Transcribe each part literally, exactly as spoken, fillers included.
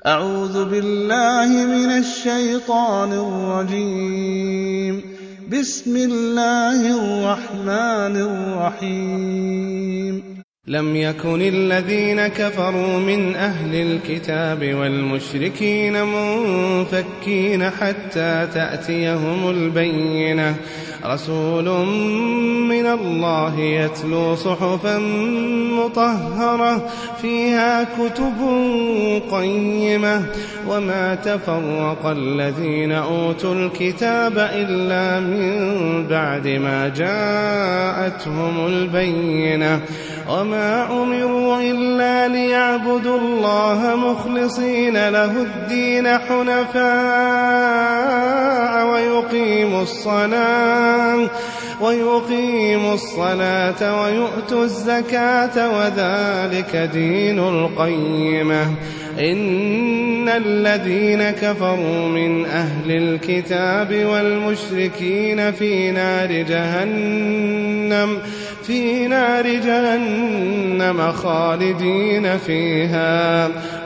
أعوذ بالله من الشيطان الرجيم. بسم الله الرحمن الرحيم. لم يكن الذين كفروا من أهل الكتاب والمشركين منفكين حتى تأتيهم البينة، رسول من الله يتلو صحفا مطهرة فيها كتب قيمة، وما تفرق الذين أوتوا الكتاب إلا من بعد ما جاءتهم البينة، وما أمروا إلا ليعبدوا الله مخلصين له الدين حنفاء ويقيموا الصلاة ويقيموا الصلاة ويؤتوا الزكاة وذلك دين القيمة. إن الذين كفروا من أهل الكتاب والمشركين في نار جهنم في نار جهنم خالدين فيها،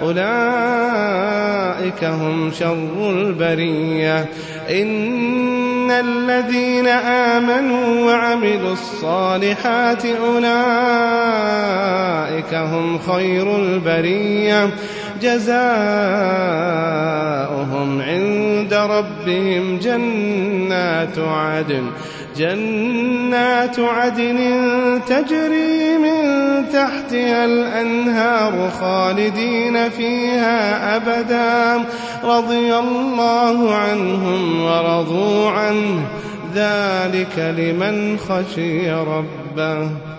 أولئك هم شر البرية. إن الذين آمنوا وعملوا الصالحات أولئك هم خير البرية، جزاؤهم عند ربهم جنات عدن جنات عدن تجري من تحتها الأنهار خالدين فيها أبدا، رضي الله عنهم ورضوا عنه، ذلك لمن خشي ربه.